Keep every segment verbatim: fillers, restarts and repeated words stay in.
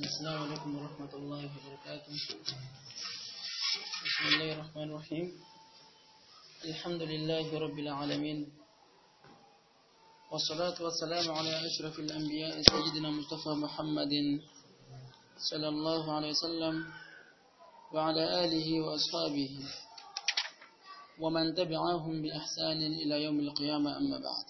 السلام عليكم ورحمة الله وبركاته. بسم الله الرحمن الرحيم. الحمد لله رب العالمين، والصلاة والسلام على أشرف الأنبياء سيدنا مصطفى محمد صلى الله عليه وسلم وعلى آله وأصحابه ومن تبعهم بإحسان إلى يوم القيامة. أما بعد،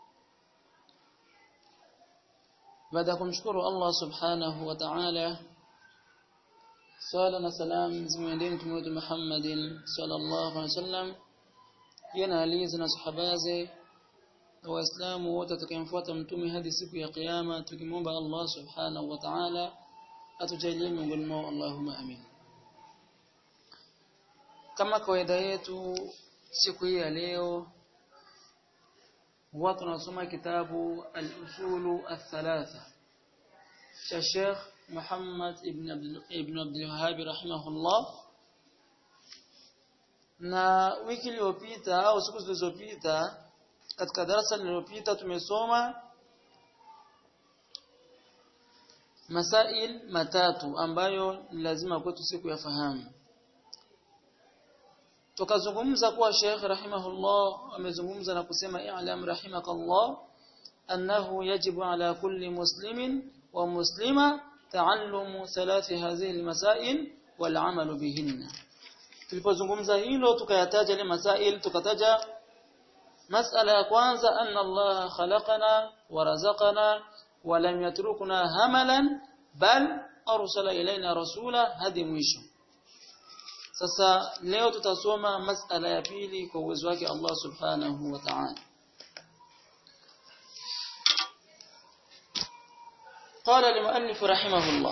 baada ya kumshukuru Allah subhanahu wa ta'ala, swala na salam zimwendee mtume wetu Muhammadin sallallahu alaihi wasallam, yana alizi na sahabaze na waislamu wote watakayemfuata mtume hadi siku ya kiyama, tukimwomba Allah subhanahu wa ta'ala atujalie miongoni mwao, Allahumma amin. Kama kawaida yetu siku hii ya leo, watu tunasoma kitabu al-usulu al-thalatha cha Sheikh Muhammad ibn Abdul ibn Abdul Wahhab rahimahullah. Na wiki iliyopita au siku zilizopita, katika darasa lililopita tumesoma masail matatu ambayo ni lazima kwetu siku yafahamu. Tukazungumza kuwa Sheikh rahimahullah amezungumza na kusema i'lam rahimakallah annahu yajibu ala kulli muslimin wa muslima ta'allumu thalathi hadhihi almasail wal 'amalu bihinna. Tulipozungumza hilo tukayataja ile masail, tukataja masala ya kwanza, anna Allah khalaqana wa razaqana wa lam yatrukna hamalan bal arsala ilayna rasula hadi mwisho. Sasa leo tutasoma masala ya pili kwa uwezo wake Allah subhanahu wa ta'ala. قال المؤلف رحمه الله: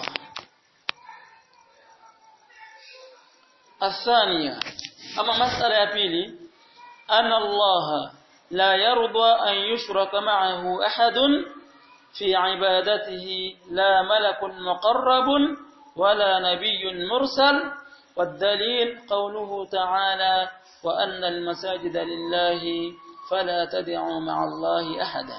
الثانية، أما مسألة ya pili, أن الله لا يرضى أن يشرك معه أحد في عبادته، لا ملك مقرب ولا نبي مرسل، والدليل قوله تعالى: وأن المساجد لله فلا تدعوا مع الله أحدا.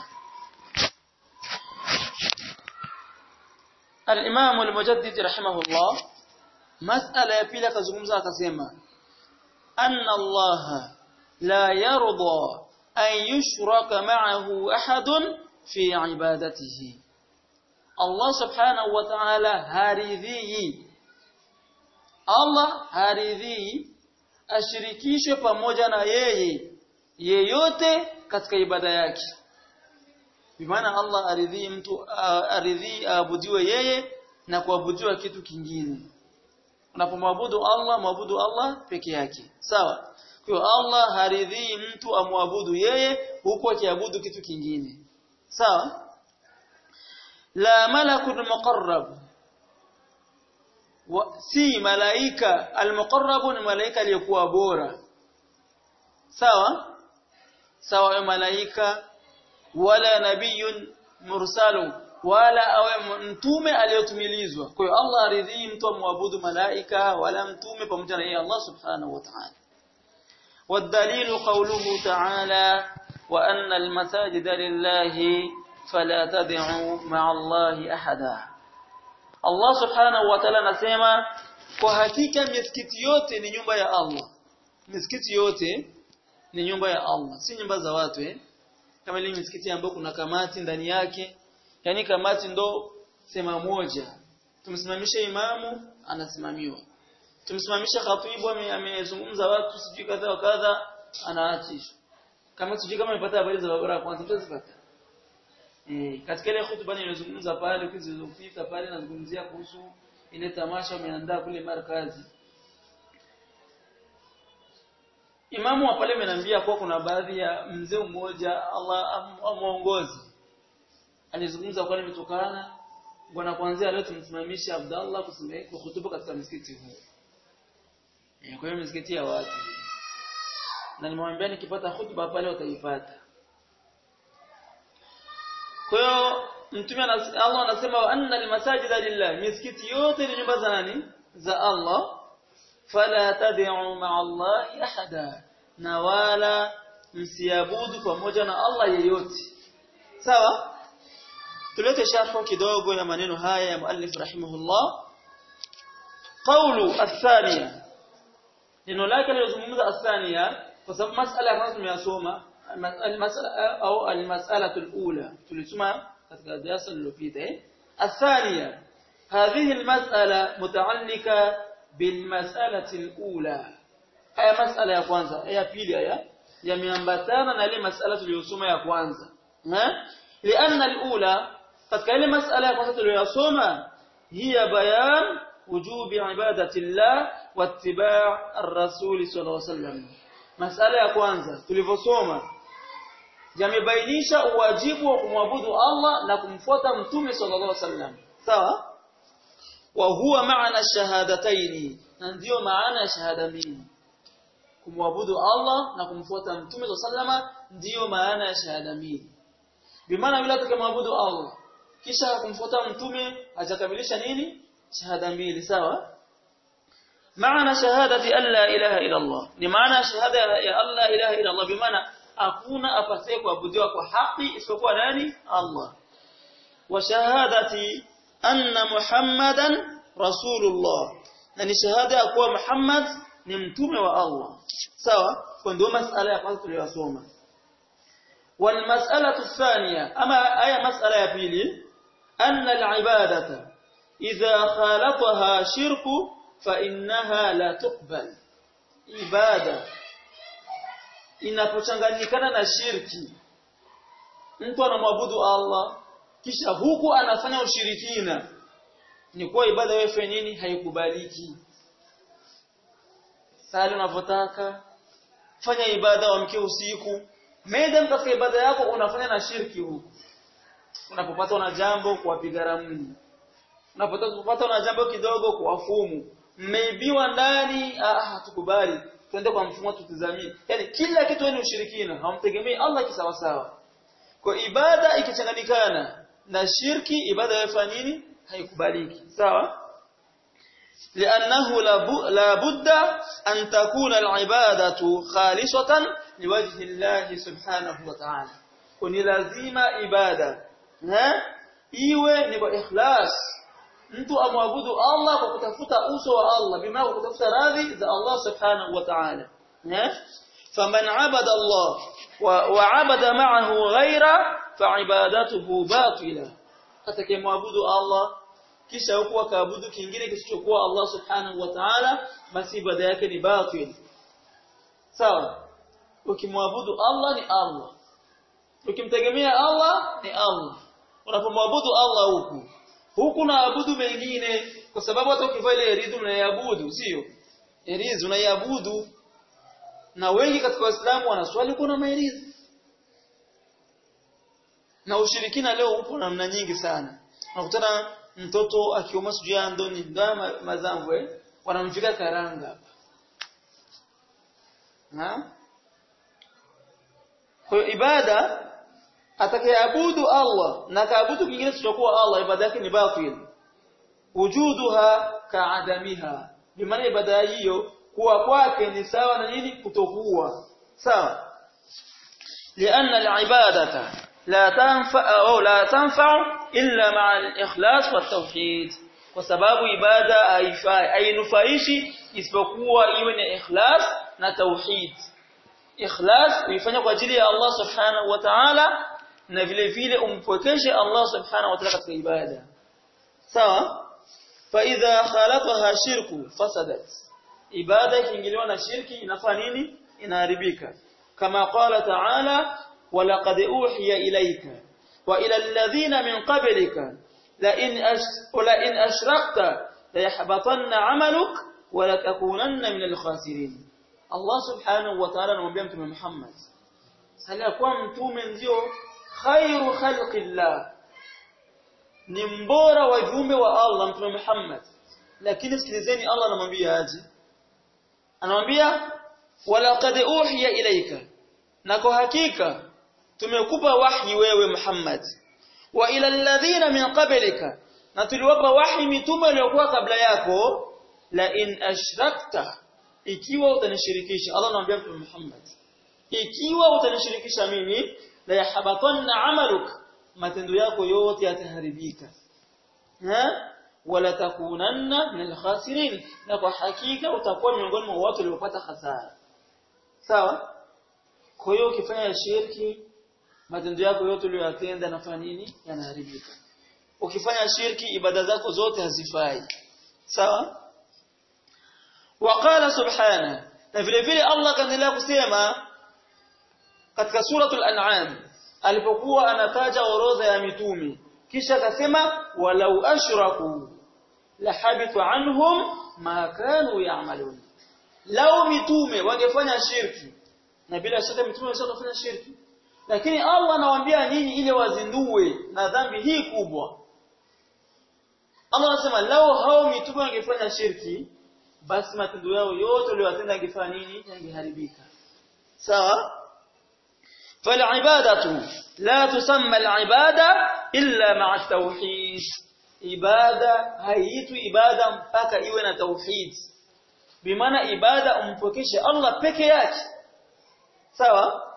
الإمام المجدد رحمه الله مسألة يبيل كزغمزة كسيما أن الله لا يرضى أن يشرك معه أحد في عبادته. الله سبحانه وتعالى هارذي Allah haridhi ashirikishwe pamoja na yeye yeyote katika ibada yake. Bimaana Allah aridhi mtu aridhi aabudiwe yeye na kuabudiwa kitu kingine. Unapomwabudu Allah, mwabudu Allah peke yake. Sawa? Kwa hiyo Allah haridhi mtu amwabudu yeye huku akiabudu kitu kingine. Sawa? La malakul muqarrab, wa si malaika al-muqarrabun, malaika aliyokuwa bora. Sawa sawa ya malaika, wala nabiyun mursalu, wala awe mtume aliyotumilizwa. Kwa hiyo Allah aridhi mtu amwabudu malaika wala mtume pamoja na yeye Allah subhanahu wa ta'ala. Wadalilu qawluhu ta'ala: wa anna al-masajida lillahi fala tad'u ma'a Allahi ahada. Allah subhanahu wa ta'ala anasema kwa hakika misikiti yote ni nyumba ya Allah. Misikiti yote ni nyumba ya Allah, si nyumba za watu eh. Kama ile misikiti ambayo kuna kamati ndani yake, yani kamati ndo sema moja. Tumsimamisha imamu anasimamiwa. Tumsimamisha khatibu amezungumza watu sijui kadha wa kadha anaachishwa. Kama sijui kama umepata habari za barabara kwanza tutazipata. Eh, katika ile hutuba nilizungumza pale ukizilofika pale nazungumzia kuhusu ile tamasha umeandaa kule markazi. Imamu wa pale ameniambia kwa kuna baadhi ya mzee mmoja Allah amuongoze. Alizungumza kwa nini vitokana bwana, kuanzia leo tumsimamisha Abdallah kusimama kwa hutuba katika msikiti huu. Eh, kwa hiyo msikiti ya watu. Na nimwambia nikipata hutuba pale utaipata. Kwa hiyo mtume Allah anasema wa anna al-masajida lillah, misikiti yote ni nyumba za nani? Za Allah. Fala tad'u ma'a Allahi ahada, na wala msiabudu pamoja na Allah yeyote. Sawa? tulete sharhu kidogo ya maneno haya ya muallif rahimahullah. Qawlu athaniya, neno lake lilozungumza athaniya kwa sababu masala ya kwanza tumeyasoma, al-mas'ala au al-mas'alatu al-ula tulisoma katika darasa lililopita. eh athaniya, hadhihi al-mas'ala muta'allika bil-mas'alati al-ula. Haya mas'ala ya kwanza, ya pili haya yameambatana na ile mas'ala tuliyosoma ya kwanza. eh lianna al-ula, katika ile mas'ala ya kwanza tuliyosoma, hiya bayan wujubi ibadati Allah wa ittiba' ar-rasul sallallahu alayhi wasallam. Mas'ala ya kwanza tulivyosoma yamebainisha uwajibu wa kumwabudu Allah na kumfuata mtume sallallahu alayhi wasallam. Sawa? Wa huwa maana shahadataini, na ndio maana ya shahada mbili. Kumwabudu Allah na kumfuata mtume sallallahu alayhi wasallam ndio maana ya shahada mbili. Bimaana yule atakayemwabudu Allah kisha kumfuata mtume hajakamilisha nini? Shahada mbili. Sawa? Maana shahadati an la ilaha illa Allah, ni maana shahada ya Allah ilaha illa Allah, bimaana hakuna apasaye kuabudiwa kwa haki isipokuwa nani? Allah. Wa shahadati anna Muhammadan rasulullah, na ni shahada ya kuwa Muhammad ni mtume wa Allah. Sawa? Kwa ndio masala ya kwanza tuliyosoma. Wal mas'alatu thaniya, ama aya masala ya pili, anna al-ibadata idha khalataha shirku fa innaha la tuqbal. Ibada inapochanganyikana na shirki, mtu anamwabudu Allah kisha huku anafanya ushirikina, ni kwa ibada wewe nini? Haikubaliki. Sali unapotaka, fanya ibada amke usiku, madam katika ibada yako unafanya na shirki huku. Unapopata una jambo kuwapiga ramli, unapopata una jambo kidogo kuwafumu, mmeibiwa ndani, ah hatukubali, twende kwa mfumo tutizamie. Yaani kila kitu ni ushirikina, hamtegemei Allah kisawa sawa. Kwa ibada ikichanganyikana na shirki, ibada yafanya nini? Haikubaliki. Sawa? لأنه لا بد أن تكون العبادة خالصة لوجه الله سبحانه وتعالى. كوني لازم عبادة ها iwe ni kwa ikhlas, mtu amwabudu Allah kwa kutafuta uso wa Allah, bima kwa kutafuta radhi za Allah subhanahu wa ta'ala. faman abada Allah wa abada ma'ahu ghayra fa ibadatuhu batila, atakayemwabudu Allah kisha huko akaabudu kingine kisichokuwa Allah subhanahu wa ta'ala, basi ibada yake ni batil. Sawa? Ukimwabudu Allah ni Allah, ukimtegemea Allah ni Allah. Unapomwabudu Allah huku huku naabudu mengine, kwa sababu hata ukivaa ile ridhu unaiabudu, sio? Ridhu unaiabudu, na wengi katika Waislamu wanaswali kuna maridhi. Na ushirikina leo upo namna nyingi sana. Unakutana mtoto akioma sujia ndoni ndama mazambwe, wanamvika karanga. Na kwa ibada atakayeabudu Allah na kaabudu kingine kisichokuwa Allah, ibada yake ni batil. Wujuduha ka'adamiha, bimaana ibada hiyo kuwa kwake ni sawa na nini? Kutokuwa. Sawa? Lianna al-ibadata la tanfa au la tanfa illa ma'a al-ikhlas wa at-tauhid, kwa sababu ibada haifai hainufaishi isipokuwa iwe na ikhlas na tauhid. Ikhlas uifanye kwa ajili ya Allah subhanahu wa ta'ala, na vile vile umpokeshe Allah subhanahu wa ta'ala katika ibada. Sawa? Fa idha khalaqaha shirku fasadat, ibada ikiingiliwa na shirki inafanya nini? Inaharibika. Kama qala ta'ala, wa laqad uhiya ilayka wa ila alladhina min qablika la in ash la in ashrakta la yahbatanna 'amaluk wa la takunanna min al-khasirin. Allah subhanahu wa ta'ala anamwambia Mtume Muhammad, alikuwa mtume ndio khairu khalqillah, ni mbora wa viumbe wa Allah Mtume Muhammad, lakini sikilizeni Allah anamwambia aje? Anamwambia walaqad uhiya ilayka, na kwa hakika tumekupa wahi wewe Muhammad, wa ila alladhina min qablika, na tuliwapa wahi mitume waliokuwa kabla yako, la in ashrakta, ikiwa utanishirikisha. Allah anamwambia Mtume Muhammad, ikiwa utanishirikisha mimi, la yahbatanna amaluk, matendo yako yote yataharibika. Ha? Wala takunanna minal khasirin, na kwa hakika utakuwa miongoni mwa watu waliopata hasara. Sawa? Kwa hiyo ukifanya shirki, matendo yako yote uliyotenda yanafanya nini? Yanaharibika. Ukifanya shirki, ibada zako zote hazifai. Sawa? Waqala subhanahu, na vile vile Allah kaendelea kusema katika suratul an'am alipokuwa anataja orodha ya mitume, kisha akasema walau ashraku la habitha anhum ma kanu ya'malun. Lau mitume wangefanya shirki, na bila shaka mitume wangefanya shirki, lakini Allah anawaambia nini ili wazindue na dhambi hii kubwa. Allah anasema lau hao mitume wangefanya shirki, basi matendo yao yote waliyotenda yangefanya nini? Yangeharibika. Sawa? Fal ibadatu la tusamma al ibada illa ma'a tauhid. Ibada haiitwi ibada mpaka iwe na tauhid. Bimaana ibada umpokeshe Allah peke yake. Sawa?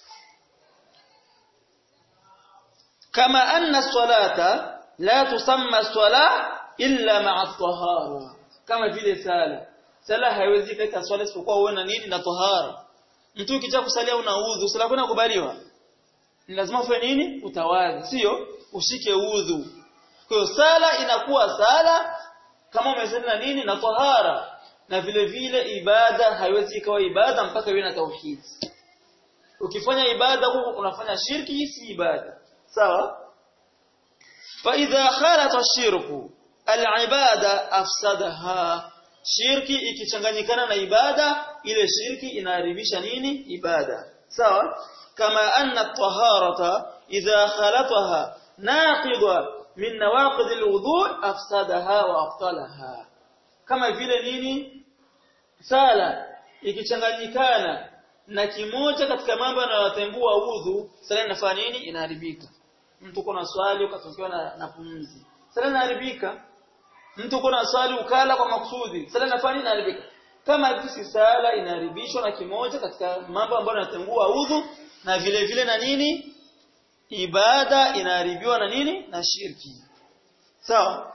Kama anna salata la tusamma salah illa ma'a tahara. Kama vile sala. Sala haiwezi kaita swala isipokuwa uwe na nini? Na tahara. Mtu ukitaka kusalia una udhu, sala yako inakubaliwa. Ni lazima ufanye nini? Utawadhi, sio? Ushike udhu. Kwa hiyo sala inakuwa sala kama umesali na nini? Na tahara. Na vile vile ibada haiwezi ikawa ibada mpaka iwe na tauhid. Ukifanya ibada huko unafanya shirki, hii si ibada. Sawa? Fa idha khalat ash-shirku al-ibada afsadaha. Shirki ikichanganyikana na ibada, ile shirki inaharibisha nini? Ibada. Sawa? Kama anna at-taharata idha khalataha naqida min nawaqid al-wudu' afsadaha wa afdalaha. Kama vile nini? Sala ikichanganyikana na kimoja katika mambo yanayotengua udhu, sala inafanya nini? Inaharibika. Mtu kuna swali ukatokewa na, na pumzi, sala inaharibika. Mtu kuna swali ukala kwa makusudi, sala inafanya nini? Inaharibika. Kama vile sala inaharibishwa na kimoja katika mambo ambayo yanatengua udhu, na vile vile na nini? Ibada inaharibiwa na nini? Na shirki. Sawa?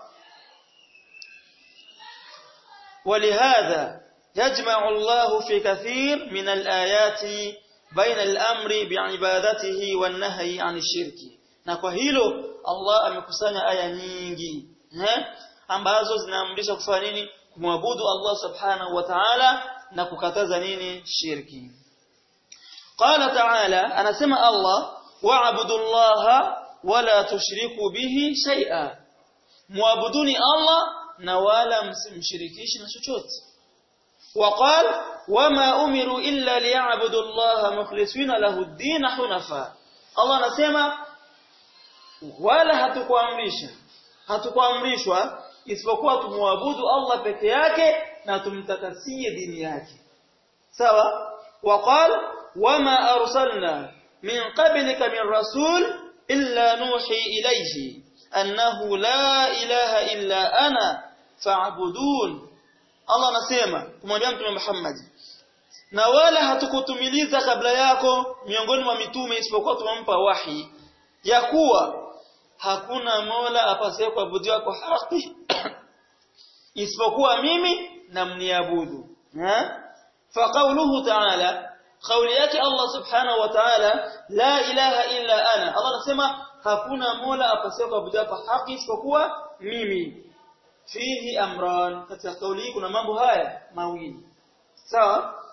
ولهذا يجمع الله في كثير من الآيات بين الأمر بعبادته والنهي عن الشرك. Na kwa hilo Allah amekusanya aya nyingi eh ambazo zinaamrisha kufanya nini? Kumwabudu Allah subhanahu wa ta'ala na kukataza nini? Shirki. Qala ta'ala, anasema Allah, wa'budu Allaha wala tushriku bihi shay'a. Muabuduni Allah na wala msimshirikishi na chochote. وقال وما امروا الا ليعبدوا الله مخلصين له الدين حنفاء. Allah anasema wala hatukuamrisha hatukuamrishwa isipokuwa tumwabudu Allah peke yake na tumtakasie dini yake. Sawa? وقال وما ارسلنا من قبلك من رسول الا نوحي اليه انه لا اله الا انا فاعبدون. Allah anasema kumwambia Mtume Muhammad, na wala hatukutumiliza kabla yako miongoni mwa mitume isipokuwa tumempa wahi ya kuwa hakuna mola apasaye kuabudiwa kwa haki isipokuwa mimi na mniabudu. Ha? Fa qawluhu ta'ala, qawli yake Allah subhanahu wa ta'ala, la ilaha illa ana. Allah anasema hakuna mola apasaye kuabudiwa kwa haki isipokuwa mimi. Fihi amran, katika kauli kuna mambo haya mawili. Sawa?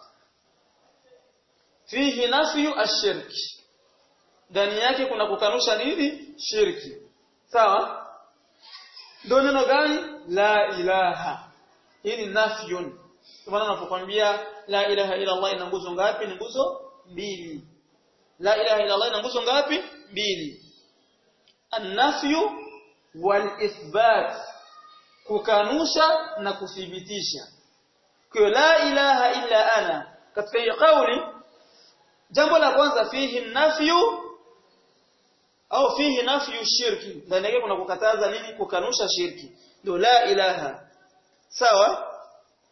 Fihi nafyu ash-shirki, ndani yake kuna kukanusha nini? Shirki. Sawa? Ndio neno gani? La ilaha. Hii ni nafyun. Kwa maana unapokuambia la ilaha illa Allah ina nguzo ngapi? Ni nguzo mbili. La ilaha illa Allah ina nguzo ngapi? Mbili. An-nafyu wal ithbat, kukanusha na kuthibitisha. Kwa la ilaha illa ana, katika hiyo kauli jambo la kwanza fihi nafyu au fihi nafyu shirki, ndani yake kuna kukataza nini? Kukanusha shirki, ndio la ilaha. Sawa?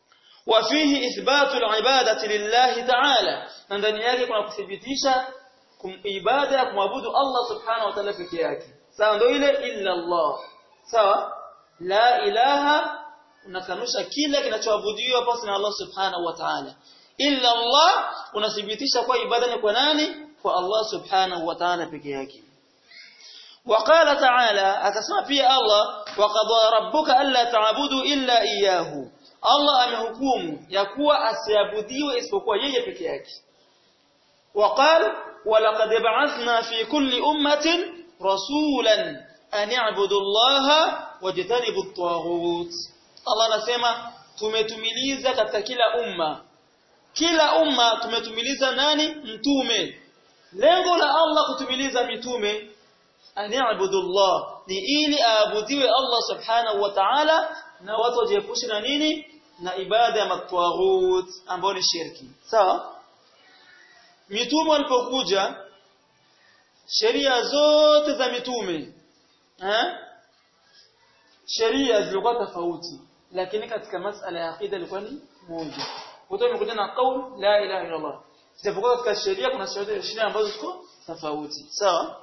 Wa fihi ithbatu al-ibadati lillahi ta'ala, na ndani yake kuna kuthibitisha ibada ya kumwabudu Allah subhanahu wa ta'ala peke yake. Sawa, ndio ile illa Allah. Sawa? La ilaha, unakanusha kila kinachoabudiwa pasi na Allah subhanahu wa ta'ala. Illa Allah, unathibitisha kwa ibada ni kwa nani? Kwa Allah subhanahu wa ta'ala peke yake. وقال تعالى akasema pia Allah waqad rabbuka alla ta'budu illa iyyahu. Allah amehukumu ya kuwa asiabudiwe isipokuwa yeye peke yake. وقال ولقد بعثنا في كل أمة رسولا أن اعبدوا الله واجتنبوا الطاغوت. Allah anasema tumetumiliza katika kila umma. Kila umma tumetumiliza nani? Mtume. Lengo la Allah kutumiliza mitume ani'budullah ni ili aabudiwe Allah subhanahu wa ta'ala na watu wajiepushe na nini? Na ibada ya matwaghut ambayo ni shirki. Sawa? Mitume walipokuja sheria zote za mitume eh sheria zilikuwa tofauti, lakini katika masala ya aqida ilikuwa ni moja. Wote wamekuja na kauli la ilaha illa Allah. Japokuwa katika sheria kuna sheria ambazo ziko tofauti. Sawa?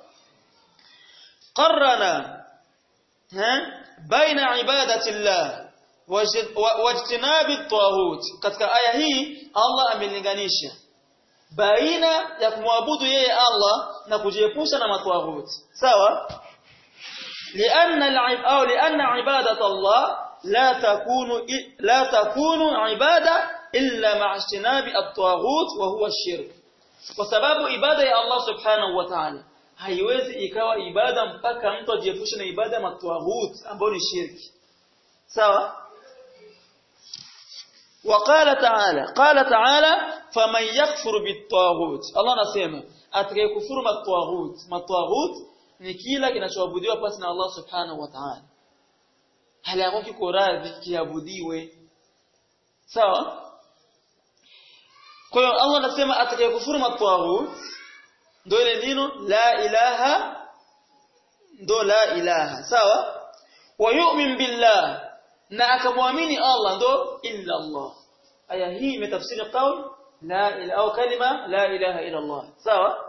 qarrana ha baina ibadati Allah wajtinabi at-taghut. Katika aya hii Allah amelinganisha baina ya kumwabudu yeye Allah na kujiepusha na matwaghut. Sawa? lianna al-'ibad au lianna ibadat Allah la takunu la takunu ibada illa ma'a ijtinabi at-taghut wa huwa ash-shirk. Kwa sababu ibada ya Allah subhanahu wa ta'ala haiwezi ikawa ibada mpaka mtu ajiepushe na ibada ya matwaghut ambayo ni shirki. Sawa? وقال تعالى قال تعالى فمن يكفر بالطاغوت. Allah anasema atakayekufuru matwaghut. Matwaghut ni kila kinachoabudiwa pasi na Allah subhanahu wa ta'ala. Hali yako kiko radhi kiabudiwe. Sawa? Kwa hiyo Allah anasema atakayekufuru matwaghut ndio ile neno la ilaha, ndio la ilaha. Sawa? Wa yu'min billah, na akamwamini Allah ndo illa Allah. Aya hii imetafsiri kauli la ilaha au kalima la ilaha illa Allah. Sawa?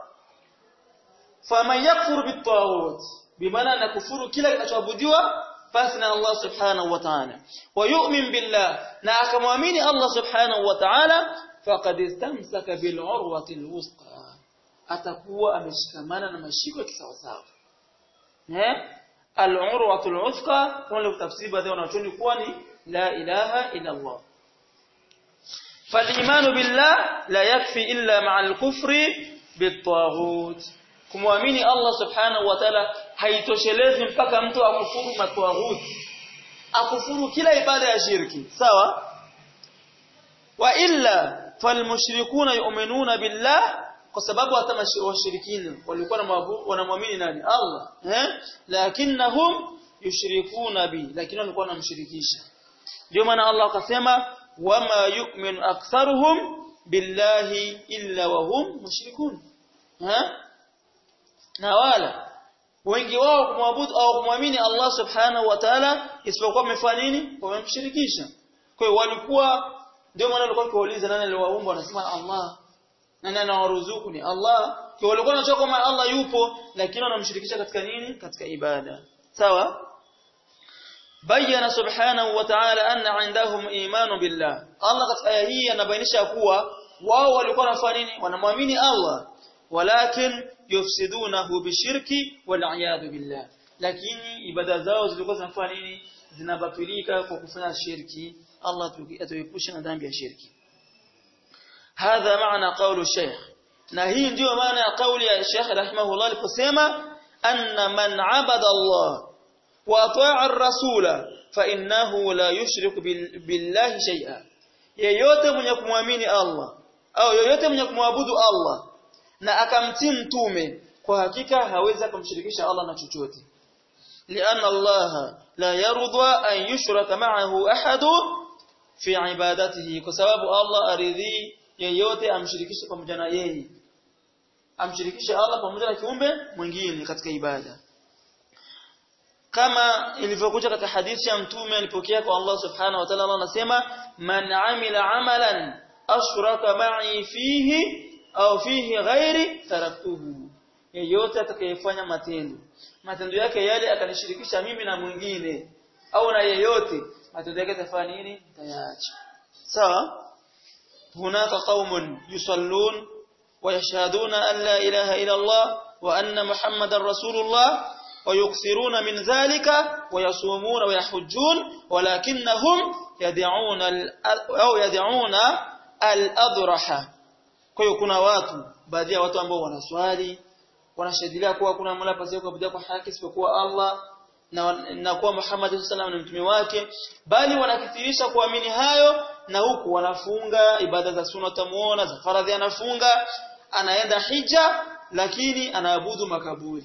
Faman yakfur bit-taghut, bimaana nakufuru kila kinachoabudiwa basi na Allah subhanahu wa ta'ala. Wa yu'min billah, na akamwamini Allah subhanahu wa ta'ala, faqad istamsaka bil urwati al-wusqa, atakuwa ameshikamana na mashiko ya kisawasawa. Eh? Al-urwatu al-wuthqa kwa tafsiri baadhi wanachoni kuwa ni la ilaha illa Allah. Fal-imanu billah la yakfi illa ma'a al-kufri bit-taghut. Kumwamini Allah subhanahu wa ta'ala haitoshelezi mpaka mtu akufuru matwaghut, akufuru kila ibada ya shirki. Sawa? Wa illa fal-mushrikuna yu'minuna billah, kwa sababu hata washirikina walikuwa wanamwamini nani? Allah. Eh? Lakinnahum yushrikuna bi, lakini walikuwa wanamshirikisha. Ndio maana Allah akasema wama yu'minu aktharuhum billahi illa wa hum mushrikun. Eh? Na wala wengi wao kumwabudu au kumwamini Allah subhanahu wa ta'ala isipokuwa wamefanya nini? Wamemshirikisha. Kwa hiyo walikuwa, ndio maana walikuwa kuuliza nani aliwaumba, wanasema Allah. Nani anawaruzuku? Ni Allah. Kwa walikuwa wanajua kama Allah yupo, lakini wanamshirikisha katika nini? Katika ibada. Sawa? Bayana subhanahu wa ta'ala anna indahum imanu billah. Allah katika aya hii anabainisha kuwa wao walikuwa wanafanya nini? Wanamwamini Allah, walakin yufsidunahu bishirki wal a'yadu billah. Lakini ibada zao zilikuwa zinafanya nini? Zinabatilika kwa kufanya shirki. Allah atuepushe na dhambi ya shirki. هذا معنى قول الشيخ. na hii ndio maana ya kauli ya Sheikh rahimahullah aliposema anna man abada Allah wa ata'a ar-rasula fa innahu la yushriku billahi shay'a. Yeyote mwenye kumwamini Allah au yeyote mwenye kumwabudu Allah na akamtii mtume, kwa hakika hawezi kumshirikisha Allah na chochote. lianna Allah la yarda an yushraka ma'ahu ahadu fi ibadatihi, kwa sababu Allah aridhi yeyote amshirikishe pamoja na yeye, amshirikishe Allah pamoja na kiumbe mwingine katika ibada, kama ilivyokuja katika hadithi ya mtume alipokea kwa Allah subhanahu wa ta'ala. Allah anasema man amila amalan ashraka ma'i fihi au fihi ghairi taraktuhu, yeyote atakayefanya matendo matendo yake yale akanishirikisha mimi na mwingine au na yeyote, matendo yake tafanya nini? Tayaacha. Sawa. hunaka qaumun yusallun wa yashhaduna an la ilaha illa Allah wa anna muhammadar rasulullah wa yukthiruna min dhalika wa yasumuna wa yahujjun walakinnahum yad'una au yad'una al-adraha. Kwa hiyo kuna watu, baadhi ya watu ambao wanaswali, wanashahidia kuwa kuna mola pasipo kuabudiwa kwa haki isipokuwa Allah na, na kuwa Muhammad sallallahu alaihi wasallam ni mtume wake, bali wanakithirisha kuamini hayo, na huku wanafunga ibada za sunna, tamuona za faradhi anafunga, anaenda hija, lakini anaabudu makaburi.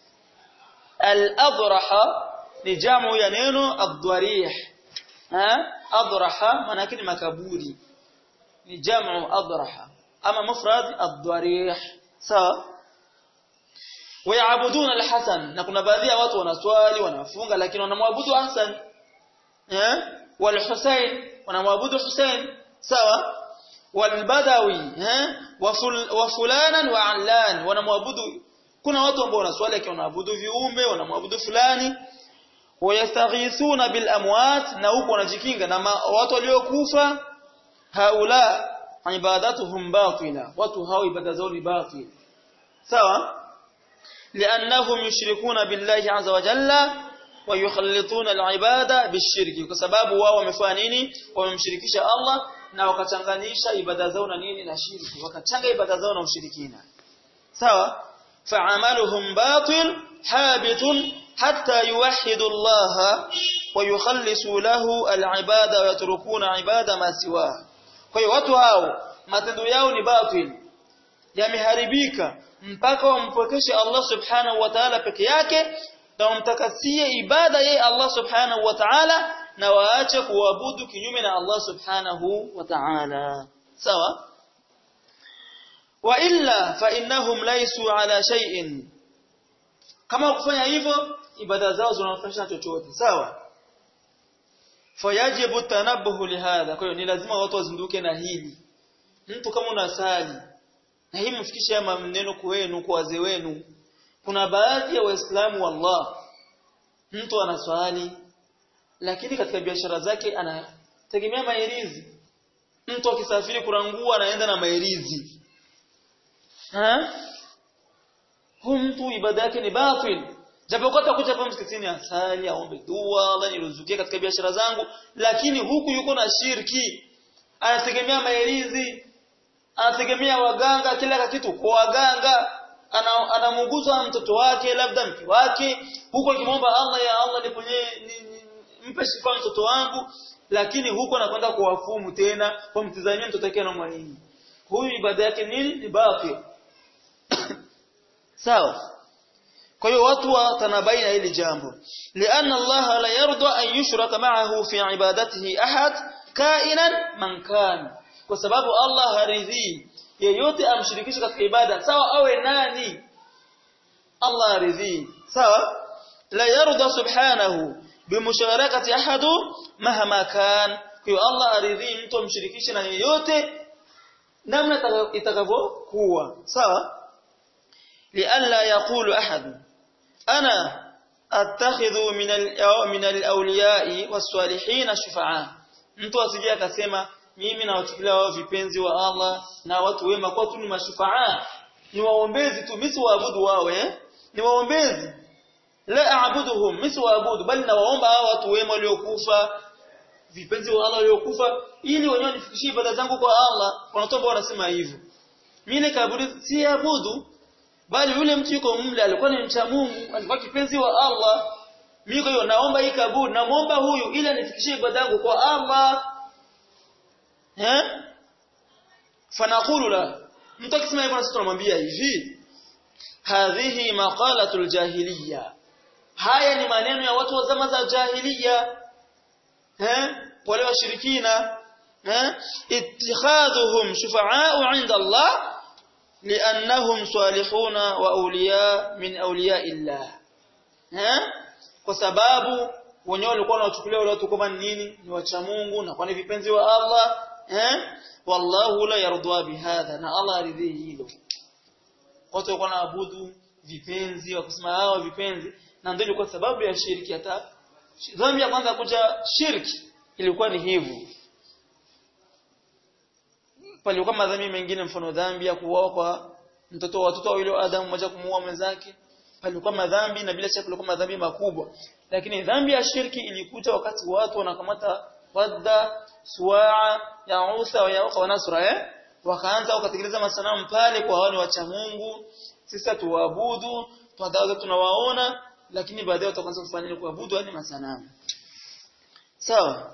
Al-adraha ni jamu ya neno ad-dharih. Ha? Adraha maana yake ni makaburi, ni jamu adraha, ama mufrad ad-dharih. Sawa. Wayabuduna al-Hasan, na kuna baadhi ya watu wanaswali wanafunga lakini wanamwabudu Hasan, eh, wal-Husayn, wanamwabudu Husayn. Sawa. Wal-Badawi, eh, wa fulanan wa allan, wanamwabudu. Kuna watu ambao wanaswali lakini wanaabudu viumbe, wanamwabudu fulani. Wayastaghithuna bil amwat, na huko wanajikinga na watu waliokufa. Haula ibadatuhum batila, watu hao ibada zao ni batil. Sawa. لأنهم يشركون بالله عز وجل ويخلطون العبادة بالشرك, kwa sababu wao wamefanya nini? Wamemshirikisha Allah na wakachanganisha ibada zao na nini? Na shirki, wakachanga ibada zao na ushirikina. Sawa. fa'amaluhum batil habitun hatta yuwahhidu Allah wa yukhallisu lahu al-ibada wa yatrukuna ibada ma siwa. Kwa hiyo watu hao matendo yao ni batil, yameharibika mpaka wampokeshe Allah subhanahu wa ta'ala peke yake na wamtakasie ibada yeye Allah subhanahu wa ta'ala, na waache kuabudu kinyume na Allah subhanahu wa ta'ala. Sawa. Wa illa fa innahum laysu ala shay'in, kama kufanya hivyo ibada zao zinawafanyisha chochote. Sawa. Fayajibu tanabbuhu lihadha, kwa hiyo ni lazima watu wazinduke na hili. Mtu kama unasali na hii mfikishe ya maneno kwenu, kwa wazee wenu. Kuna baadhi ya waislamu wallah, mtu anaswali lakini katika biashara zake anategemea mairizi. Mtu akisafiri kurangua anaenda na mairizi. Ha? Huyu mtu ibada yake ni batil. Japokuwa atakuja hapa msikitini asali, aombe dua, Allah niruzukie katika biashara zangu, lakini huku yuko na shirki. Anategemea mairizi, anategemea waganga, kila kitu kwa waganga, anamuguza mtoto wake labda mke wake, huko akimwomba Allah, ya Allah niponye mpe shifa mtoto wangu, lakini huko anakwenda kwa wafumu tena kwa mtizamia mtoto wake anaumwa nini. Huyu ibada yake nini? Ni batil. Sawa. Kwa hiyo watu watanabaina hili jambo, lianna Allah la yarda an yushraka ma'ahu fi ibadatihi ahad kainan man kan, kwa sababu Allah haridhi yeyote amshirikishe katika ibada, sawa awe nani. Allah haridhi. Sawa. La yarda subhanahu bimusharakati ahadu mahama kan, kwa hiyo Allah haridhi mtu amshirikishe na yeyote namna itakavyokuwa. Sawa. lialla yaqulu ahad ana attakhidhu min al min al-awliya'i was-salihin shufa'a, mtu asije akasema mimi na wachukulia wao vipenzi wa Allah na watu wema kwa tu ni mashufaa, ni waombezi tu, mimi waabudu wao, eh ni waombezi. La a'buduhum, mimi waabudu, bali na waomba hao watu wema waliokufa, vipenzi wa Allah waliokufa, ili wenyewe nifikishie ibada zangu kwa Allah. Wanatoba wanasema hivyo, mimi nikaabudu si abudu, bali yule mtu yuko mle alikuwa ni mcha Mungu, alikuwa kipenzi wa Allah, mimi kwa hiyo naomba hii kaburi, namuomba huyu ili anifikishie ibada yangu kwa Allah. Eh? Fanaqulu la, mtu akisema hivyo sisi tunamwambia hivi, hadhihi maqalatul jahiliya, haya ni maneno ya watu wa zama za jahiliya, eh wale washirikina, eh ittikhadhuhum shufa'a'u 'inda Allah li'annahum salihuna wa awliya min awliya'illah, eh kwa sababu wenyewe walikuwa wanachukulia wale watu kama nini, ni wacha Mungu na kwani vipenzi wa Allah, eh wallahu la yarda bihadha na Allah aridhi hilo watu walikuwa wanaabudu vipenzi wakisema hao vipenzi na ndio ilikuwa sababu ya shirki hata dhambi ya kwanza kuja shirki ilikuwa ni hivyo palikuwa madhambi mengine mfano dhambi ya kuoa kwa mtoto watoto wawili wa Adam mmoja kumuua mwenzake palikuwa madhambi na bila shaka palikuwa madhambi makubwa lakini dhambi ya shirki ilikuja wakati watu wanakamata wadda suwaa yausa wa yauqa wa nasra eh wakaanza wakatekeleza masanamu pale kwa wale wacha Mungu sisi tuabudu tuadaza tunawaona lakini baadaye wataanza kufanya kuabudu wale masanamu sawa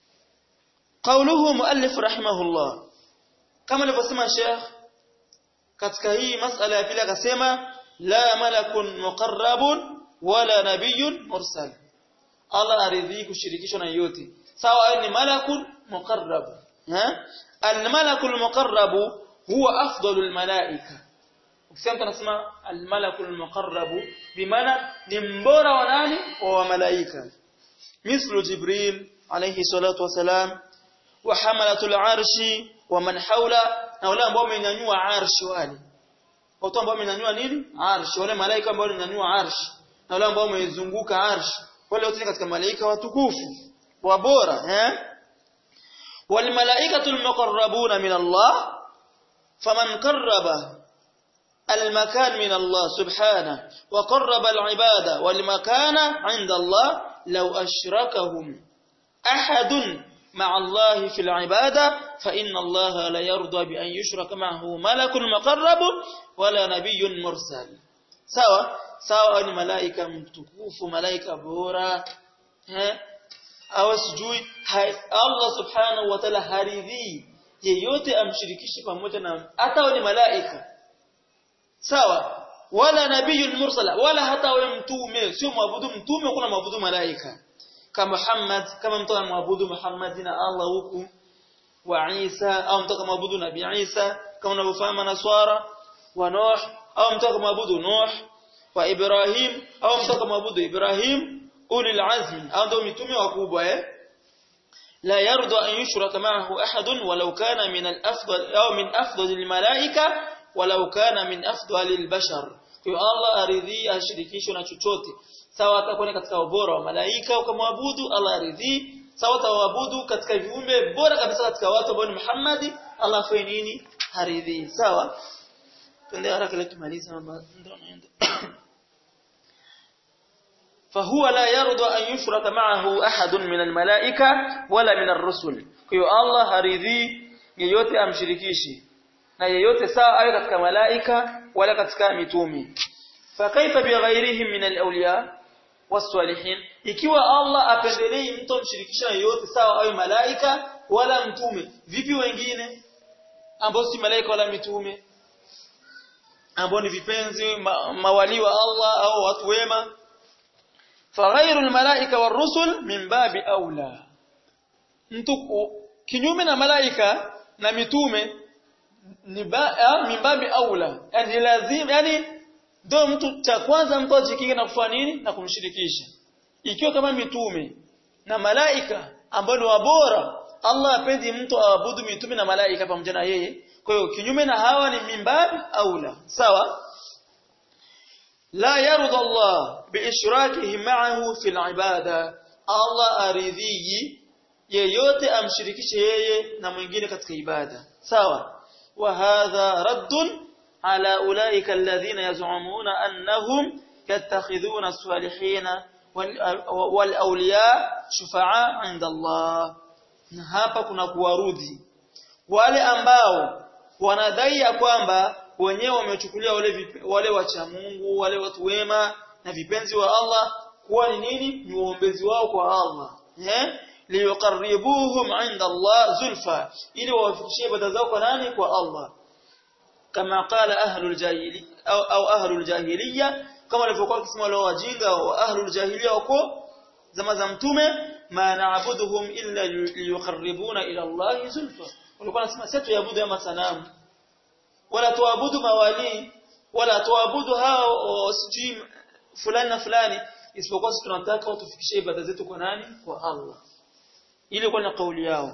قوله مؤلف رحمه الله kama alivyosema Sheikh katika hii masala ya pili akasema la malakun muqarrabun wala nabiyyun mursal Allah aridhi kushirikishwa na yote sawa ni malakun muqarrab ha al-malakul muqarrab huwa afdalul malaika ukisema tunasema al-malakul muqarrab bimaana ni mbora wa nani wa malaika mislu jibril alayhi salatu wasalam wa hamalatul arshi wa man hawla na wale ambao wamenyanyua arshi wale watu ambao wamenyanyua nini arshi wale malaika ambao wamenyanyua arshi na wale ambao wamezunguka arshi wale wote katika malaika watukufu wa bora eh wal malaikatul muqarrabuna min Allah faman qarraba al makan min Allah subhanahu wa qarraba al ibada wal makana 'inda Allah law ashrakahum ahadun مع الله في العبادة فإن الله لا يرضى بأن يشرك معه ملك مقرب ولا نبي مرسل سواء سواء ملائكة متكوف ملائكة بورا au sijui Allah subhanahu wa ta'ala haridhi yeyote amshirikishi pamoja na hata wale malaika sawa wala nabiyul mursala wala hata wewe mtume sio mwabudu mtume kuna mwabudu malaika kama Muhammad kama mtu anamwabudu Muhammad na Allah huku wa Isa au mtu anamwabudu Nabii Isa kama unavyofahamu Naswara wa Nuh au mtu anamwabudu Nuh wa Ibrahim au mtu anamwabudu Ibrahim ulil azmi au ndio mitume wakubwa eh la yarda an yushraka ma'ahu ahadun walau kana min al-afdal au min afdalil malaika walau kana min afdalil bashar kwa Allah aridhi ashirikishwe na chochote sawa atakuwa katika ubora wa malaika ukamwabudu Allah aridhi sawa atawabudu katika viumbe bora kabisa katika watu ambao ni Muhammad Allah afanye nini haridhi sawa twende haraka ili tumalize ndio naenda فهو لا يرضى أن يشرك معه أحد من الملائكة ولا من الرسل كيو الله haridhi yeyote amshirikishi na yeyote sawa awe katika malaika wala katika mitume fakaifa bighairihim min alawliya wasalihin ikiwa Allah apendelei mtu amshirikisha yeyote sawa awe malaika wala mtume vipi wengine ambao si malaika wala mitume ambao ni vipenzi ma, mawali wa Allah au watu wema فغير الملائكه والرسل من باب اولى mtu kinyume na malaika na mitume ni mimbabi aula yani lazima yani ndio mtu cha kwanza mtu ajikinge na kufanya nini na kumshirikisha ikiwa kama mitume na malaika ambao ni wabora Allah apendi mtu aabudu mitume na malaika pamoja na yeye kwa hiyo kinyume na hawa ni mimbabi aula sawa لا يرضى الله بإشراكه معه في العبادة الله أريدي yeyote amshirikishe yeye na mwingine katika ibada sawa wa hadha raddun ala ulaika alladhina yaz'umuna annahum yattakhidhuna as-salihina wal awliya shufa'a 'inda Allah na hapa kuna kuwarudi wale ambao wanadai kwamba wenyewe wamechukulia wale wale wacha Mungu wale watu wema na vipenzi wa Allah kuwa ni nini ni waombezi wao kwa Allah eh liyuqarribuhum 'inda Allah zulfa ili wawafikishie ibada zao kwa nani kwa Allah kama qala ahlul jahili au au ahlul jahiliya kama walivyokuwa wakisema wale wajinga wa ahlul jahiliya wako zama za mtume ma na'buduhum illa liyuqarribuna ila Allah zulfa walikuwa wanasema sisi tuabudu ya masanamu wala tuabudu mawali wala tuabudu hao sijui fulani na fulani isipokuwa tunataka tufikishe ibada zetu kwa nani kwa Allah ile kwa kauli yao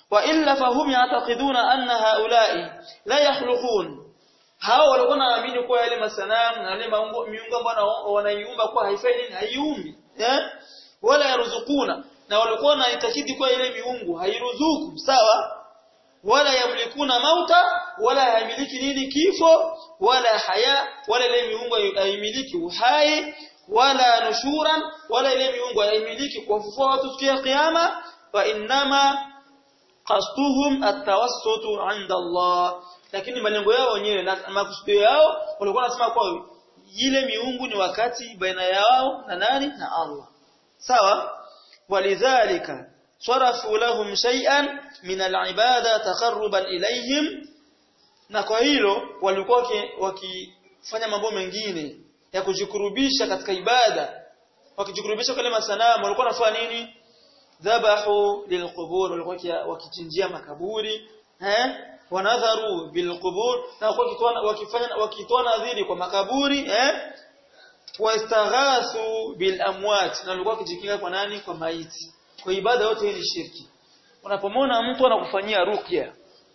wa illa fahum ya'taqiduna anna haula'i la yakhluqun hao walikuwa wanaamini kwa yale masanamu na yale miungu miungu ambao wanaiumba kwa haifai nini haiumbi eh wala yaruzukuna na walikuwa wanaitakidi kwa ile miungu hairuzuku sawa wala yamlikuna mauta wala haimiliki nini kifo wala haya wala ile miungu haimiliki uhai wala nushuran wala ile miungu haimiliki kuwafufua watu siku ya kiyama fa inma qasduhum at-tawassutu 'inda Allah lakini malengo yao wenyewe na makusudio yao walikuwa wanasema kwa ile miungu ni wakati baina yao na nani na Allah sawa walidhalika sarafu lahum shay'an min al-ibada taqarruban ilayhim na kwa hilo walikuwa wakifanya mambo mengine ya kujikurubisha katika ibada wakijikurubisha kwa masanamu walikuwa wanafanya nini dhabahu lilqubur walikuwa wakichinjia makaburi eh wanadharu bilqubur na wakifanya wakitoa nadhiri kwa makaburi eh wastaghathu bil amwat na walikuwa wakijikinga kwa nani kwa maiti kwa ibada yote hii ni shirki unapomwona mtu anakufanyia ruqya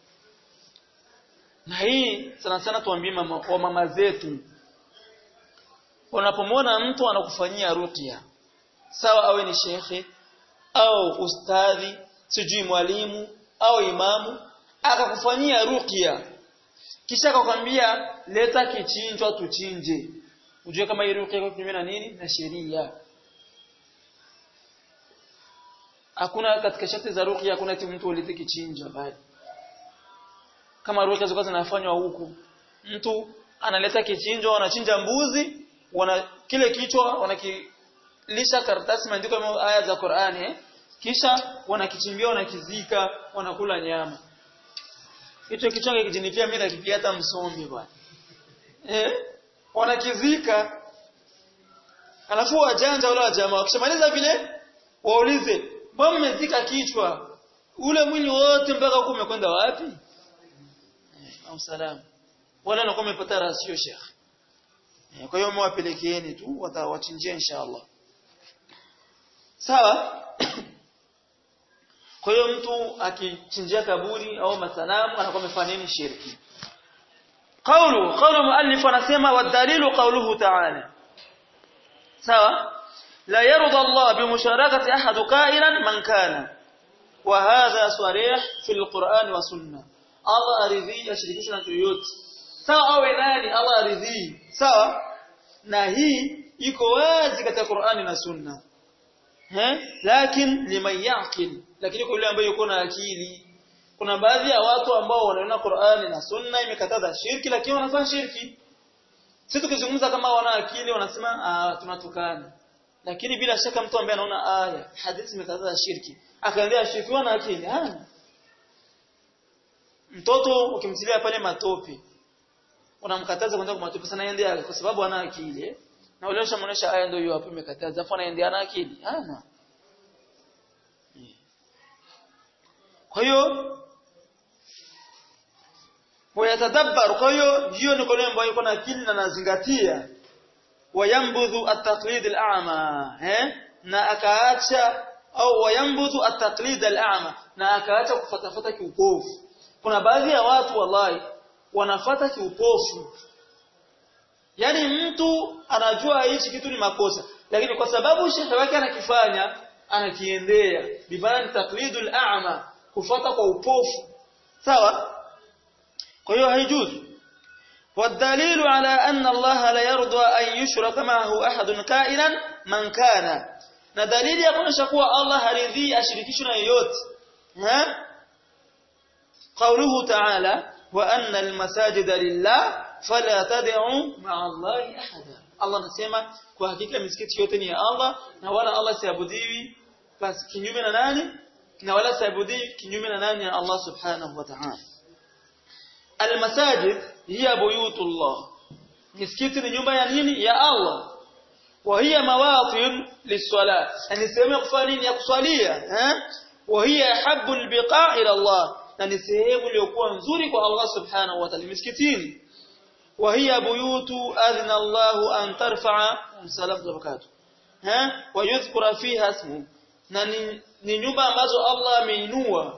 na hii sana sana tuambie mama wa mama zetu unapomwona mtu anakufanyia ruqya sawa awe ni shekhe au ustadhi sijui mwalimu au imamu akakufanyia ruqya kisha akakwambia leta kichinjwa tuchinje ujue kama hii ruqya iko kinyume na nini na sheria hakuna katika sharti za ruqya hakuna eti mtu ulete kichinjwa bali kama ruqya ziko zinafanywa huku mtu analeta kichinjwa wanachinja mbuzi wana kile kichwa wanakilisha karatasi maandiko aya za Qur'ani eh? Kisha wanakichimbia wanakizika wanakula nyama hicho kichwa kijinipia mimi nakipia hata msombi bwana eh wanakizika alafu wajanja wala jamaa wakishamaliza vile waulize mbona mmezika kichwa ule mwili wote mpaka huko umekwenda wapi eh au salamu wala nakuwa umepata rasio sheikh eh kwa hiyo mwapelekeeni tu watawachinjia inshallah sawa kwa hiyo mtu akichinjia kaburi au masanamu anakuwa amefanya nini shirki qawlu qawlu muallif anasema wadalilu qawluhu ta'ala sawa la yarda Allah bimusharakati ahad qa'ilan man kana wa hadha sarih fi alquran wa sunnah Allah aridhi ashirikisha na yoyote sawa awe nani Allah aridhi sawa na hii iko wazi katika Qur'ani na sunna eh lakini liman yaqil lakini kwa yule ambaye yuko na akili kuna baadhi ya watu ambao wanaona Qur'ani na sunna imekataza shirki lakini wanafanya shirki sisi tukizungumza kama wana akili wanasema ah tunatukana lakini bila shaka mtu ambaye anaona aya hadithi imekataza shirki akaendea shirki wana akili ah mtoto ukimtilia pale matope unamkataza kwenda kwa matope sana aende kwa sababu ana akili na wale washamuonesha aya ndio hiyo hapo imekataza afa anaendea na akili hana kwa hiyo wayatadabbar kwa hiyo hiyo ni kole ambayo iko na akili na nazingatia wayambudhu at-taqlid al-a'ma eh na akaacha au wayambudhu at-taqlid al-a'ma na akaacha kufuatafuta kiupofu kuna baadhi ya watu wallahi wanafuata kiupofu yani mtu anajua hichi kitu ni makosa lakini kwa sababu shehe wake anakifanya anakiendea bibana taqlidul a'ma kufuata kwa upofu sawa kwa hiyo haijuzu والدليل على أن الله لا يرضى أن يشرك معه أحد كائنا من كان na dalili ya kuonyesha kuwa Allah haridhi ashirikishwe na yeyote ha قوله تعالى وأن المساجد لله فلا تدعوا مع الله أحدا Allah anasema kwa hakika misikiti yote ni ya Allah na wala Allah siabudiwi basi kinyume na nani na wala siabudiwi kinyume na nani ya Allah subhanahu wa ta'ala المساجد هي بيوت الله misikiti ni nyumba ya nini ya Allah wa hiya mawatin lis-salat yani sehemu ya kufanya nini ya kuswalia eh wa hiya habbul biqa' ila Allah na ni sehemu iliyokuwa nzuri kwa Allah subhanahu wa ta'ala misikitini wa hiya buyutu adhna Allah an tarfa'a salam zakatu eh wa yuzkura fiha ismu na ni nyumba ambazo Allah ameinua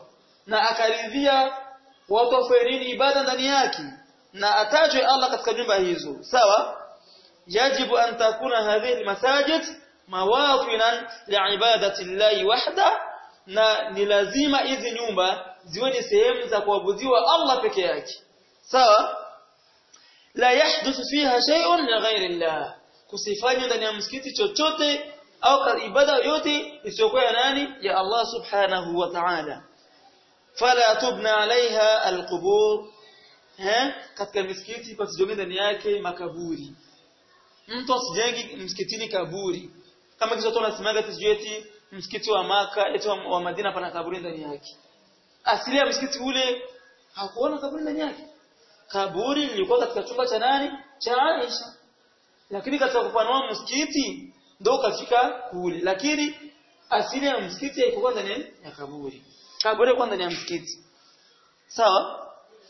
na akaridhia watu wafanye ibada ndani yake na atajwe Allah katika nyumba hizo sawa yajibu an takuna hadhihi almasajid mawafinan liibadati llahi wahda na ni lazima hizi nyumba ziwe ni sehemu za kuabudiwa Allah peke yake sawa la yahduthu fiha shay'un li ghayri Allah kusifanya ndani ya msikiti chochote au ibada yote isiyokuwa ya nani ya Allah subhanahu wa ta'ala fala tubna alaiha alqubur eh katika misikiti pasijenge ndani yake makaburi mtu asijenge msikitini kaburi kama kisha tunasemaga tijeti msikiti wa Maka eti wa Madina pana kaburi ndani yake asili ya msikiti ule hakuona kaburi ndani yake kaburi lilikuwa katika chumba cha nani cha Aisha lakini katika kupanua msikiti ndio kafika kule lakini asili ya msikiti haikuwa ndani ya kaburi kaburi kwa ndani ya msikiti sawa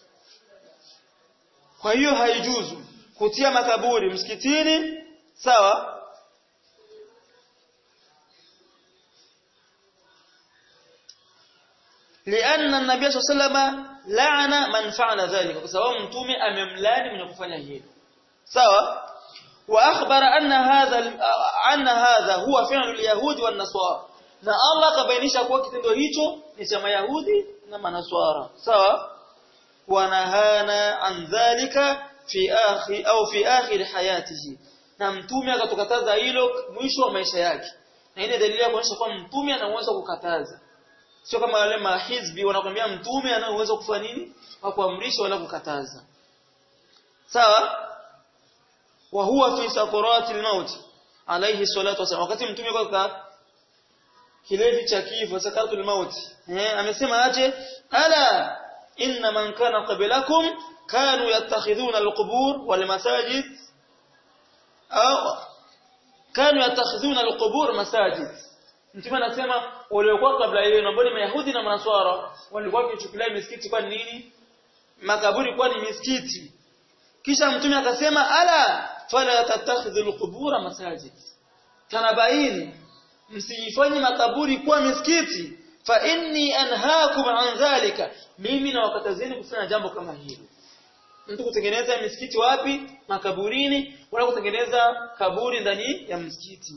kwa hiyo haijuzu kutia makaburi msikitini sawa لأن النبي صلى الله عليه وسلم لعن من فعل ذلك بسبب متومه amemlani mwenye kufanya hilo sawa واخبر ان هذا ان هذا هو فعل اليهود والنصارى na Allah kabainisha kuwa kitendo hicho ni cha Mayahudi na Manaswara sawa wanahana an dhalika fi akhir au fi akhir hayatihi na mtume akatukataza hilo mwisho wa maisha yake na ile dalili ya kuonyesha kwamba mtume anaweza kukataza sio kama wale mahizbi wanakuambia mtume ana uwezo kufanya nini wa kuamrisha wala kukataza sawa wa huwa fi sakaratil maut alayhi salatu wasallam wakati mtume kwa kilevi cha kifo sakaratul maut eh amesema aje ala inna man kana qablakum kanu yattakhidhuna alqubur wal masajid au kanu yattakhidhuna alqubur masajid mtume anasema waliokuwa kabla hiyo na bali Mayahudi na Manaswara walikuwa wakichukulia misikiti kwa nini makaburi kwa ni misikiti kisha mtume akasema ala fala tattakhidhul qubur masajid tanabaini msifanye makaburi kwa misikiti fa inni anhaakum an dhalika mimi na wakatazeni kufanya jambo kama hilo mtu kutengeneza misikiti wapi makaburini wala kutengeneza kaburi ndani ya msikiti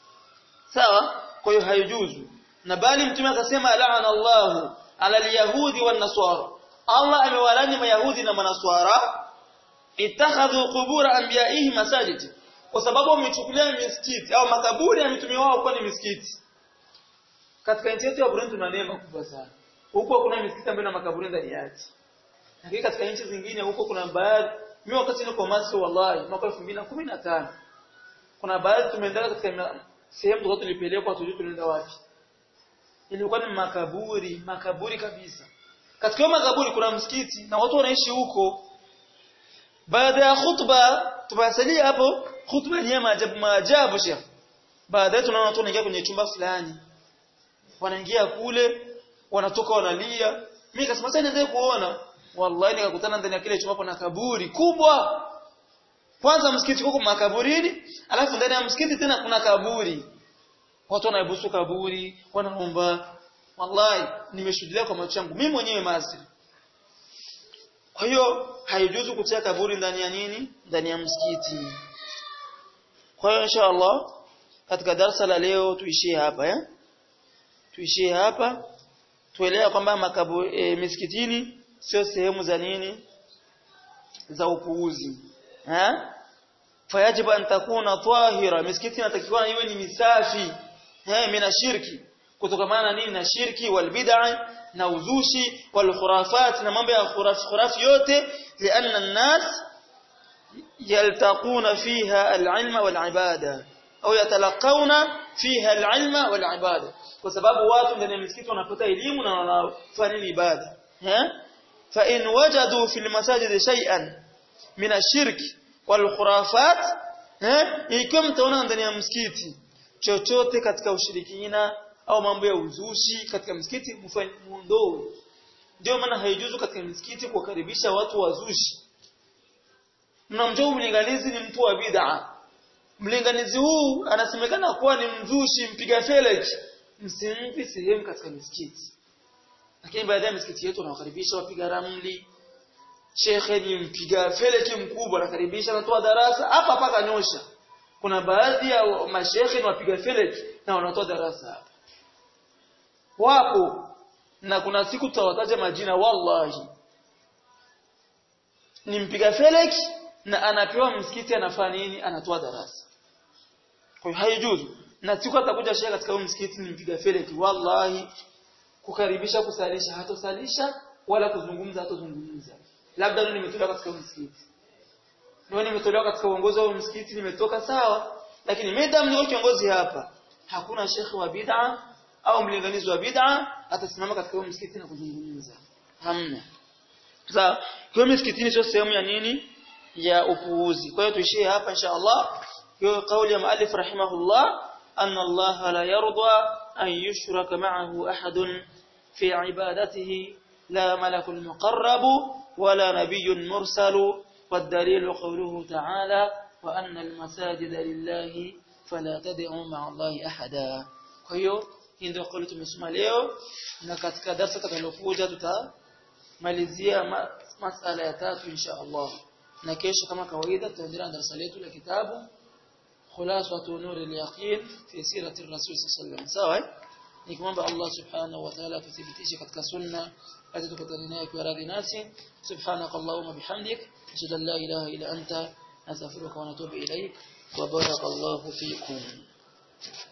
sawa kwa hiyo haijuzu na bali mtume akasema la'ana Allahu ala al-yahudi wan-nasara Allah amewalani mayahudi na manaswara ittakhadhu qubur anbiya'ihim masajid kwa sababu wamechukulia misikiti au makaburi ya mitume wao kwa ni misikiti katika nchi yetu ya Burundi tuna neema kubwa sana huko kuna misikiti ambayo na makaburi ndani yake lakini katika nchi zingine huko kuna baadhi mimi wakati niko Masri wallahi mwaka elfu mbili na kumi na tano kuna baadhi tumeenda katika sehemu zote tulipelekwa tujue tunaenda wapi ilikuwa ni makaburi makaburi kabisa katika makaburi kuna msikiti na watu wanaishi huko baada ya khutba tubasalia hapo khutba ni maajabu maajabu sheikh baadaye tunaona watu wanaingia kwenye chumba fulani wanaingia kule wanatoka wanalia mimi kasema sasa niende kuona wallahi nikakutana ndani ya kile chumba kuna kaburi kubwa kwanza msikiti huko makaburini alafu ndani ya msikiti tena kuna kaburi watu wanaibusu kaburi wanaomba wallahi nimeshuhudia kwa macho yangu mimi mwenyewe Masri kwa hiyo haijuzu kutia kaburi ndani ya nini ndani ya msikiti kwa hiyo inshallah katika darasa la leo tuishie hapa eh tuishie hapa tuelewa kwamba makaburi e, misikitini sio sehemu za nini za upuuzi eh fayajibu an takuna tahira misikiti inatakiwa iwe ni misafi eh mina shirki kutokana na nini na shirki wal bid'a na uzushi wal khurafat na mambo ya khurafi khurafi yote lianna an-nas yaltaquna fiha al-ilma wal ibada au yatalaqawna fiha al-ilma wal ibada kwa sababu watu ndani ya misikiti wanapata elimu na wanafanya ibada eh fa in wajadu fil masajid shay'an min ash-shirki wal khurafat eh ikiwa mtaona ndani ya msikiti chochote katika ushirikina au mambo ya uzushi katika msikiti muondoe ndio maana haijuzu katika msikiti kukaribisha watu wazushi mnamjua mlinganizi ni mtu wa bid'a mlinganizi huu anasemekana kuwa ni mzushi mpiga feleki msimpi sehemu katika msikiti lakini baadaye msikiti yetu unawakaribisha wapiga ramli, shekhe ni mpiga feleki mkubwa anakaribisha, anatoa darasa hapa hapa Kanyosha. Kuna baadhi ya mashekhe ni wapiga feleki na wanatoa darasa hapa wapo, na kuna siku tutawataja majina. Wallahi ni mpiga feleki na anapewa msikiti, anafanya nini? Anatoa darasa. Kwa hiyo haijuzu, na siku atakuja shekhe katika huo msikiti ni mpiga feleki, wallahi kukaribisha kusalisha hatosalisha, wala kuzungumza hatozungumza. Labda ndio nimetolewa katika msikiti, ndio nimetolewa katika uongozi wa msikiti, nimetoka sawa, lakini madam ndio kiongozi hapa, hakuna shekhi wa bid'a au mlinganizi wa bid'a atasimama katika huo msikiti na kuzungumza, hamna. Sasa kwa msikitini sio sehemu ya nini, ya upuuzi. Kwa hiyo tuishie hapa insha Allah. Hiyo kauli ya muallif rahimahullah, anna Allah la yarda an yushraka ma'ahu ahadun fi ibadatihi la malakul muqarrab wala nabiyyun mursal, والدليل قوله تعالى وأن المساجد لله فلا تدعوا مع الله أحدا. Kwa hiyo hii ndio kauli tumesoma leo, na katika darasa takalokuja tutamalizia masala ya tatu insha Allah, na kesho kama kawaida tutaendelea na darasa letu la kitabu Khulasatu Nuril Yaqin fi Sirati Rasul sallallahu alaihi wasallam. Nikimwomba Allah subhanahu wa ta'ala tuthibitishe katika sunna hadi tukutane naye kwa radhi nasi. Subhanakallahumma bihamdik, ashhadu an la ilaha illa anta, astaghfiruka wa atubu ilaik, wa barakallahu fikum.